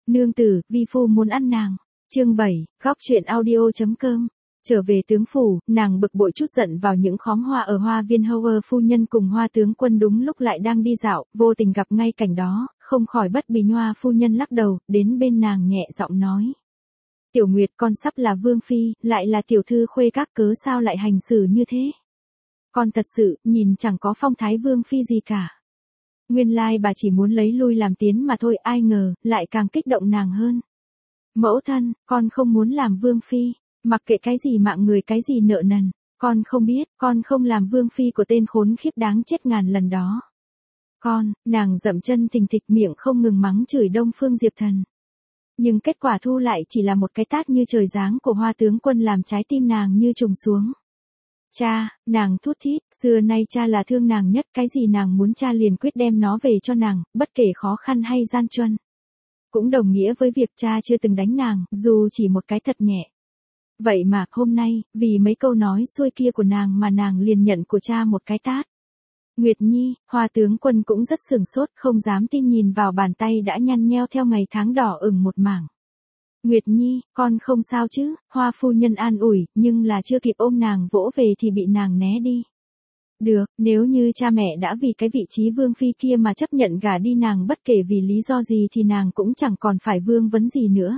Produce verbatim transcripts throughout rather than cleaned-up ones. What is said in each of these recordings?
Nương tử, vi phu muốn ăn nàng. Chương bảy, góc truyện audio chấm com. Trở về tướng phủ, nàng bực bội chút giận vào những khóm hoa ở hoa viên Howard phu nhân cùng Hoa tướng quân đúng lúc lại đang đi dạo, vô tình gặp ngay cảnh đó, không khỏi bất bình. Hoa phu nhân lắc đầu, đến bên nàng nhẹ giọng nói: Tiểu Nguyệt, con sắp là vương phi, lại là tiểu thư khuê các, cớ sao lại hành xử như thế? Con thật sự, nhìn chẳng có phong thái vương phi gì cả. Nguyên lai bà chỉ muốn lấy lui làm tiến mà thôi, ai ngờ, lại càng kích động nàng hơn. Mẫu thân, con không muốn làm vương phi, mặc kệ cái gì mạng người, cái gì nợ nần, con không biết, con không làm vương phi của tên khốn khiếp đáng chết ngàn lần đó. Con, nàng dậm chân thình thịch, miệng không ngừng mắng chửi Đông Phương Diệp Thần. Nhưng kết quả thu lại chỉ là một cái tát như trời giáng của Hoa tướng quân, làm trái tim nàng như trùng xuống. Cha, nàng thút thít, xưa nay cha là thương nàng nhất, cái gì nàng muốn cha liền quyết đem nó về cho nàng, bất kể khó khăn hay gian truân. Cũng đồng nghĩa với việc cha chưa từng đánh nàng, dù chỉ một cái thật nhẹ. Vậy mà, hôm nay, vì mấy câu nói xuôi kia của nàng mà nàng liền nhận của cha một cái tát. Nguyệt Nhi, Hoa tướng quân cũng rất sửng sốt, không dám tin nhìn vào bàn tay đã nhăn nheo theo ngày tháng đỏ ửng một mảng. Nguyệt Nhi, con không sao chứ? Hoa phu nhân an ủi, nhưng là chưa kịp ôm nàng vỗ về thì bị nàng né đi. Được, nếu như cha mẹ đã vì cái vị trí vương phi kia mà chấp nhận gả đi nàng, bất kể vì lý do gì thì nàng cũng chẳng còn phải vương vấn gì nữa.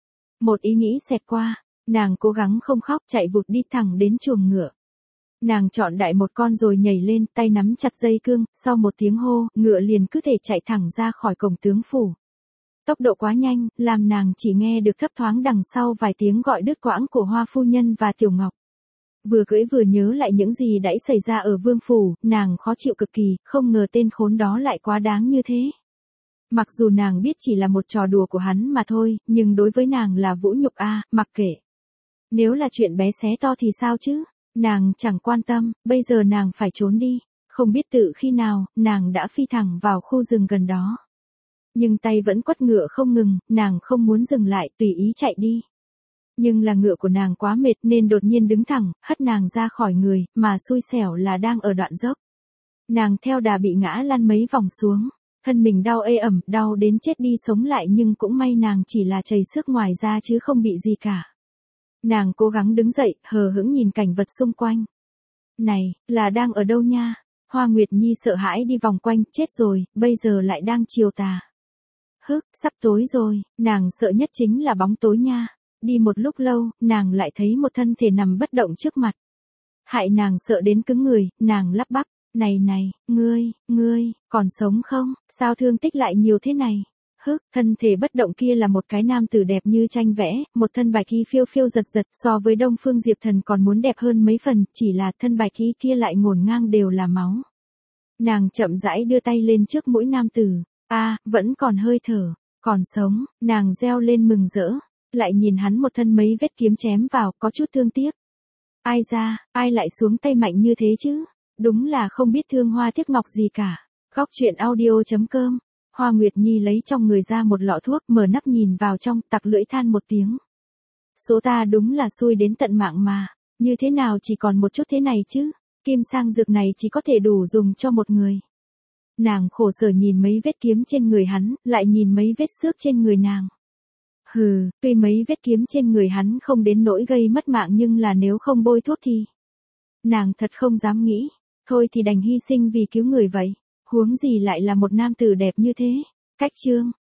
Một ý nghĩ xẹt qua, nàng cố gắng không khóc, chạy vụt đi thẳng đến chuồng ngựa. Nàng chọn đại một con rồi nhảy lên, tay nắm chặt dây cương, sau một tiếng hô, ngựa liền cứ thể chạy thẳng ra khỏi cổng tướng phủ. Tốc độ quá nhanh, làm nàng chỉ nghe được thấp thoáng đằng sau vài tiếng gọi đứt quãng của Hoa phu nhân và Tiểu Ngọc. Vừa cưỡi vừa nhớ lại những gì đã xảy ra ở vương phủ, nàng khó chịu cực kỳ, không ngờ tên khốn đó lại quá đáng như thế. Mặc dù nàng biết chỉ là một trò đùa của hắn mà thôi, nhưng đối với nàng là vũ nhục a, à, mặc kệ. Nếu là chuyện bé xé to thì sao chứ? Nàng chẳng quan tâm, bây giờ nàng phải trốn đi. Không biết tự khi nào, nàng đã phi thẳng vào khu rừng gần đó. Nhưng tay vẫn quất ngựa không ngừng, nàng không muốn dừng lại, tùy ý chạy đi. Nhưng là ngựa của nàng quá mệt nên đột nhiên đứng thẳng, hất nàng ra khỏi người, mà xui xẻo là đang ở đoạn dốc. Nàng theo đà bị ngã lăn mấy vòng xuống, thân mình đau ê ẩm, đau đến chết đi sống lại, nhưng cũng may nàng chỉ là chảy xước ngoài da chứ không bị gì cả. Nàng cố gắng đứng dậy, hờ hững nhìn cảnh vật xung quanh. Này, là đang ở đâu nha? Hoa Nguyệt Nhi sợ hãi đi vòng quanh, chết rồi, bây giờ lại đang chiều tà. Hức, sắp tối rồi, nàng sợ nhất chính là bóng tối nha. Đi một lúc lâu, nàng lại thấy một thân thể nằm bất động trước mặt. Hại nàng sợ đến cứng người, nàng lắp bắp, này này, ngươi, ngươi, còn sống không? Sao thương tích lại nhiều thế này? Hức, thân thể bất động kia là một cái nam tử đẹp như tranh vẽ, một thân bạch y phiêu phiêu giật giật, so với Đông Phương Diệp Thần còn muốn đẹp hơn mấy phần, chỉ là thân bạch y kia lại ngổn ngang đều là máu. Nàng chậm rãi đưa tay lên trước mũi nam tử, a, à, vẫn còn hơi thở, còn sống, nàng reo lên mừng rỡ, lại nhìn hắn một thân mấy vết kiếm chém vào, có chút thương tiếc. Ai ra, ai lại xuống tay mạnh như thế chứ? Đúng là không biết thương hoa tiếc ngọc gì cả. Góc truyện audio chấm com. Hoa Nguyệt Nhi lấy trong người ra một lọ thuốc, mở nắp nhìn vào trong, tặc lưỡi than một tiếng. Số ta đúng là xui đến tận mạng mà, như thế nào chỉ còn một chút thế này chứ? Kim sang dược này chỉ có thể đủ dùng cho một người. Nàng khổ sở nhìn mấy vết kiếm trên người hắn, lại nhìn mấy vết xước trên người nàng. Hừ, tuy mấy vết kiếm trên người hắn không đến nỗi gây mất mạng, nhưng là nếu không bôi thuốc thì... Nàng thật không dám nghĩ, thôi thì đành hy sinh vì cứu người vậy. Huống gì lại là một nam tử đẹp như thế. Cách chương.